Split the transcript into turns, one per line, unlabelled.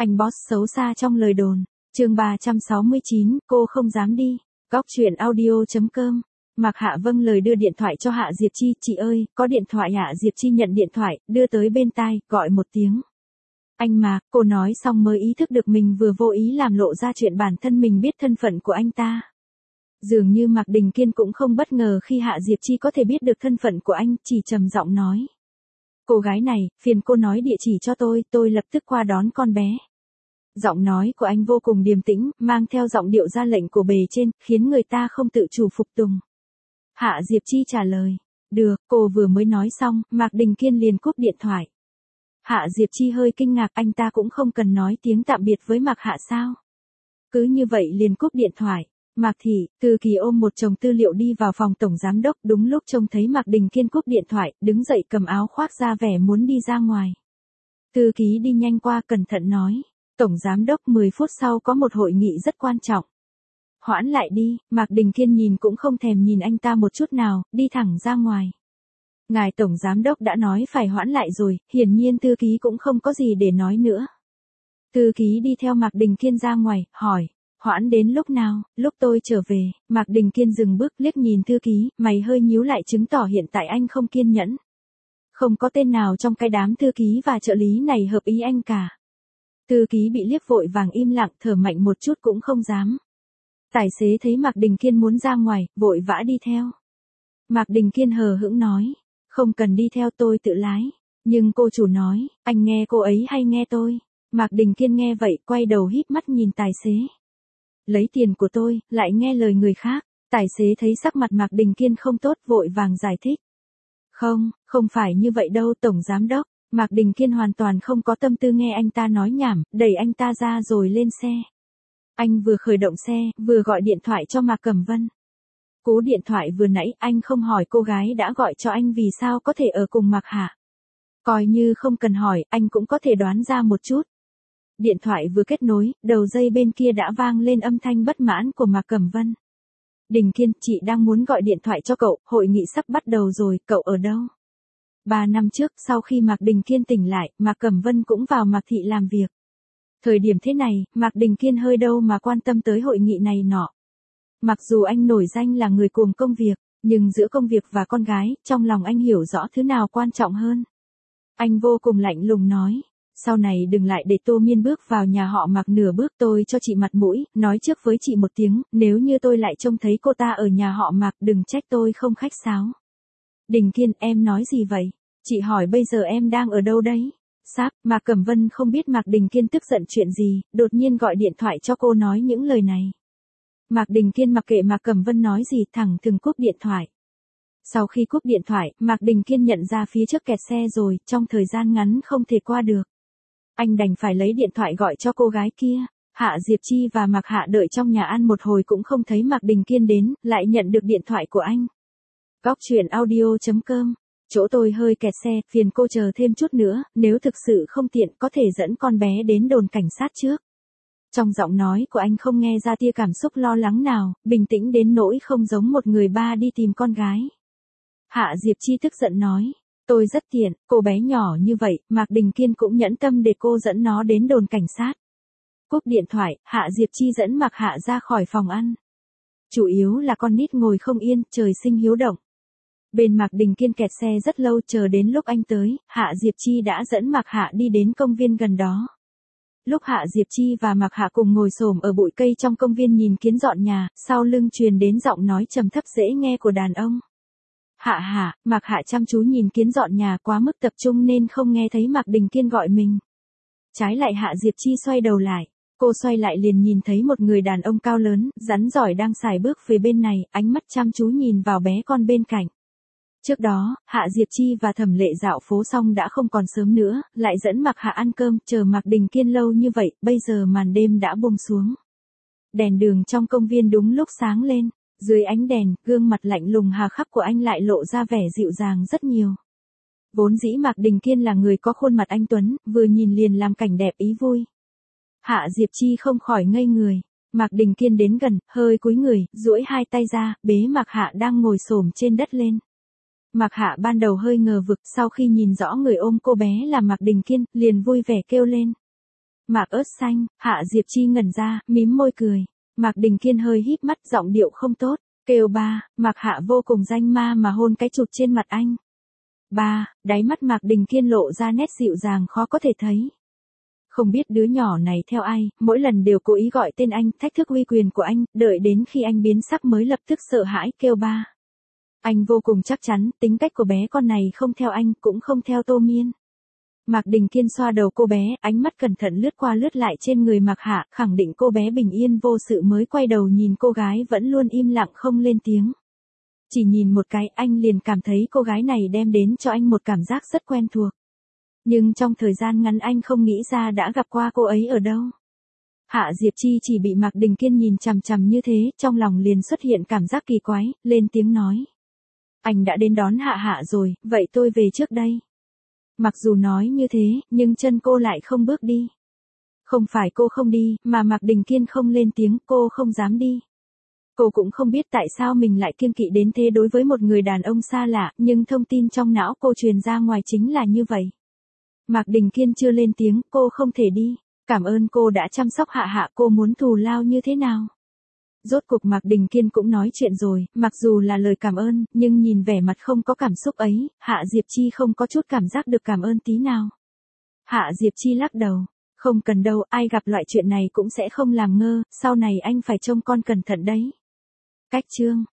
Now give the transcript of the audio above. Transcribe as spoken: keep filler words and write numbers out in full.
Anh boss xấu xa trong lời đồn. Chương ba trăm sáu mươi chín, cô không dám đi. Góc truyện audio chấm com. Mạc Hạ vâng lời đưa điện thoại cho Hạ Diệp Chi, "Chị ơi, có điện thoại." Hạ Diệp Chi nhận điện thoại, đưa tới bên tai, gọi một tiếng. "Anh Mạc." Cô nói xong mới ý thức được mình vừa vô ý làm lộ ra chuyện bản thân mình biết thân phận của anh ta. Dường như Mạc Đình Kiên cũng không bất ngờ khi Hạ Diệp Chi có thể biết được thân phận của anh, chỉ trầm giọng nói. "Cô gái này, phiền cô nói địa chỉ cho tôi, tôi lập tức qua đón con bé." Giọng nói của anh vô cùng điềm tĩnh, mang theo giọng điệu ra lệnh của bề trên, khiến người ta không tự chủ phục tùng. Hạ Diệp Chi trả lời. "Được." Cô vừa mới nói xong, Mạc Đình Kiên liền cúp điện thoại. Hạ Diệp Chi hơi kinh ngạc, anh ta cũng không cần nói tiếng tạm biệt với Mạc Hạ sao? Cứ như vậy liền cúp điện thoại. Mạc Thị, Thư Kỳ ôm một chồng tư liệu đi vào phòng tổng giám đốc, đúng lúc trông thấy Mạc Đình Kiên cúp điện thoại, đứng dậy cầm áo khoác ra vẻ muốn đi ra ngoài. Thư Ký đi nhanh qua cẩn thận nói. "Tổng giám đốc, mười phút sau có một hội nghị rất quan trọng." "Hoãn lại đi." Mạc Đình Kiên nhìn cũng không thèm nhìn anh ta một chút nào, đi thẳng ra ngoài. "Ngài tổng giám đốc đã nói phải hoãn lại rồi." Hiển nhiên Thư Ký cũng không có gì để nói nữa. Thư Ký đi theo Mạc Đình Kiên ra ngoài, hỏi. "Hoãn đến lúc nào?" "Lúc tôi trở về." Mạc Đình Kiên dừng bước, liếc nhìn Thư Ký, mày hơi nhíu lại, chứng tỏ hiện tại anh không kiên nhẫn. Không có tên nào trong cái đám thư ký và trợ lý này hợp ý anh cả. Thư Ký bị liếc vội vàng im lặng, thở mạnh một chút cũng không dám. Tài xế thấy Mạc Đình Kiên muốn ra ngoài, vội vã đi theo. Mạc Đình Kiên hờ hững nói. "Không cần đi theo, tôi tự lái." Nhưng cô chủ nói, "Anh nghe cô ấy hay nghe tôi?" Mạc Đình Kiên nghe vậy, quay đầu híp mắt nhìn tài xế. "Lấy tiền của tôi, lại nghe lời người khác." Tài xế thấy sắc mặt Mạc Đình Kiên không tốt, vội vàng giải thích. "Không, không phải như vậy đâu tổng giám đốc." Mạc Đình Kiên hoàn toàn không có tâm tư nghe anh ta nói nhảm, đẩy anh ta ra rồi lên xe. Anh vừa khởi động xe, vừa gọi điện thoại cho Mạc Cẩm Vân. Cú điện thoại vừa nãy, anh không hỏi cô gái đã gọi cho anh vì sao có thể ở cùng Mạc Hạ. Coi như không cần hỏi, anh cũng có thể đoán ra một chút. Điện thoại vừa kết nối, đầu dây bên kia đã vang lên âm thanh bất mãn của Mạc Cẩm Vân. "Đình Kiên, chị đang muốn gọi điện thoại cho cậu, hội nghị sắp bắt đầu rồi, cậu ở đâu?" Ba năm trước, sau khi Mạc Đình Kiên tỉnh lại, Mạc Cẩm Vân cũng vào Mạc Thị làm việc. Thời điểm thế này, Mạc Đình Kiên hơi đâu mà quan tâm tới hội nghị này nọ. Mặc dù anh nổi danh là người cuồng công việc, nhưng giữa công việc và con gái, trong lòng anh hiểu rõ thứ nào quan trọng hơn. Anh vô cùng lạnh lùng nói. "Sau này đừng lại để Tô Miên bước vào nhà họ Mạc nửa bước, tôi cho chị mặt mũi, nói trước với chị một tiếng, nếu như tôi lại trông thấy cô ta ở nhà họ Mạc, đừng trách tôi không khách sáo." "Đình Kiên, em nói gì vậy? Chị hỏi bây giờ em đang ở đâu đấy?" Sáp, Mạc Cẩm Vân không biết Mạc Đình Kiên tức giận chuyện gì, đột nhiên gọi điện thoại cho cô nói những lời này. Mạc Đình Kiên mặc kệ Mạc Cẩm Vân nói gì, thẳng thừng cúp điện thoại. Sau khi cúp điện thoại, Mạc Đình Kiên nhận ra phía trước kẹt xe rồi, trong thời gian ngắn không thể qua được. Anh đành phải lấy điện thoại gọi cho cô gái kia. Hạ Diệp Chi và Mạc Hạ đợi trong nhà ăn một hồi cũng không thấy Mạc Đình Kiên đến, lại nhận được điện thoại của anh. Góc truyện audio chấm com. "Chỗ tôi hơi kẹt xe, phiền cô chờ thêm chút nữa, nếu thực sự không tiện có thể dẫn con bé đến đồn cảnh sát trước." Trong giọng nói của anh không nghe ra tia cảm xúc lo lắng nào, bình tĩnh đến nỗi không giống một người ba đi tìm con gái. Hạ Diệp Chi tức giận nói. "Tôi rất tiện, cô bé nhỏ như vậy, Mạc Đình Kiên cũng nhẫn tâm để cô dẫn nó đến đồn cảnh sát." Cúp điện thoại, Hạ Diệp Chi dẫn Mạc Hạ ra khỏi phòng ăn. Chủ yếu là con nít ngồi không yên, trời sinh hiếu động. Bên Mạc Đình Kiên kẹt xe rất lâu, chờ đến lúc anh tới, Hạ Diệp Chi đã dẫn Mạc Hạ đi đến công viên gần đó. Lúc Hạ Diệp Chi và Mạc Hạ cùng ngồi xổm ở bụi cây trong công viên nhìn kiến dọn nhà, sau lưng truyền đến giọng nói trầm thấp dễ nghe của đàn ông. "Hạ Hạ." Mạc Hạ chăm chú nhìn kiến dọn nhà, quá mức tập trung nên không nghe thấy Mạc Đình Kiên gọi mình. Trái lại Hạ Diệp Chi xoay đầu lại. Cô xoay lại liền nhìn thấy một người đàn ông cao lớn, rắn giỏi đang sải bước về bên này, ánh mắt chăm chú nhìn vào bé con bên cạnh. Trước đó, Hạ Diệp Chi và Thẩm Lệ dạo phố xong đã không còn sớm nữa, lại dẫn Mạc Hạ ăn cơm, chờ Mạc Đình Kiên lâu như vậy, bây giờ màn đêm đã buông xuống. Đèn đường trong công viên đúng lúc sáng lên, dưới ánh đèn, gương mặt lạnh lùng hà khắc của anh lại lộ ra vẻ dịu dàng rất nhiều. Vốn dĩ Mạc Đình Kiên là người có khuôn mặt anh tuấn, vừa nhìn liền làm cảnh đẹp ý vui. Hạ Diệp Chi không khỏi ngây người. Mạc Đình Kiên đến gần, hơi cúi người, duỗi hai tay ra, bế Mạc Hạ đang ngồi xổm trên đất lên. Mạc Hạ ban đầu hơi ngờ vực, sau khi nhìn rõ người ôm cô bé là Mạc Đình Kiên, liền vui vẻ kêu lên. Mạc ớt xanh, Hạ Diệp Chi ngẩn ra, mím môi cười. Mạc Đình Kiên hơi híp mắt, giọng điệu không tốt, kêu ba. Mạc Hạ vô cùng danh ma mà hôn cái chụp trên mặt anh. Ba, đáy mắt Mạc Đình Kiên lộ ra nét dịu dàng khó có thể thấy. Không biết đứa nhỏ này theo ai, mỗi lần đều cố ý gọi tên anh, thách thức uy quyền của anh, đợi đến khi anh biến sắc mới lập tức sợ hãi kêu ba. Anh vô cùng chắc chắn, tính cách của bé con này không theo anh, cũng không theo Tô Miên. Mạc Đình Kiên xoa đầu cô bé, ánh mắt cẩn thận lướt qua lướt lại trên người Mạc Hạ, khẳng định cô bé bình yên vô sự mới quay đầu nhìn cô gái vẫn luôn im lặng không lên tiếng. Chỉ nhìn một cái, anh liền cảm thấy cô gái này đem đến cho anh một cảm giác rất quen thuộc. Nhưng trong thời gian ngắn anh không nghĩ ra đã gặp qua cô ấy ở đâu. Hạ Diệp Chi chỉ bị Mạc Đình Kiên nhìn chằm chằm như thế, trong lòng liền xuất hiện cảm giác kỳ quái, lên tiếng nói. Anh đã đến đón Hạ Hạ rồi, vậy tôi về trước đây. Mặc dù nói như thế, nhưng chân cô lại không bước đi. Không phải cô không đi, mà Mạc Đình Kiên không lên tiếng, cô không dám đi. Cô cũng không biết tại sao mình lại kiêng kỵ đến thế đối với một người đàn ông xa lạ, nhưng thông tin trong não cô truyền ra ngoài chính là như vậy. Mạc Đình Kiên chưa lên tiếng, cô không thể đi. Cảm ơn cô đã chăm sóc Hạ Hạ, cô muốn thù lao như thế nào? Rốt cuộc Mạc Đình Kiên cũng nói chuyện rồi, mặc dù là lời cảm ơn, nhưng nhìn vẻ mặt không có cảm xúc ấy, Hạ Diệp Chi không có chút cảm giác được cảm ơn tí nào. Hạ Diệp Chi lắc đầu, không cần đâu, ai gặp loại chuyện này cũng sẽ không làm ngơ, sau này anh phải trông con cẩn thận đấy. Cách chương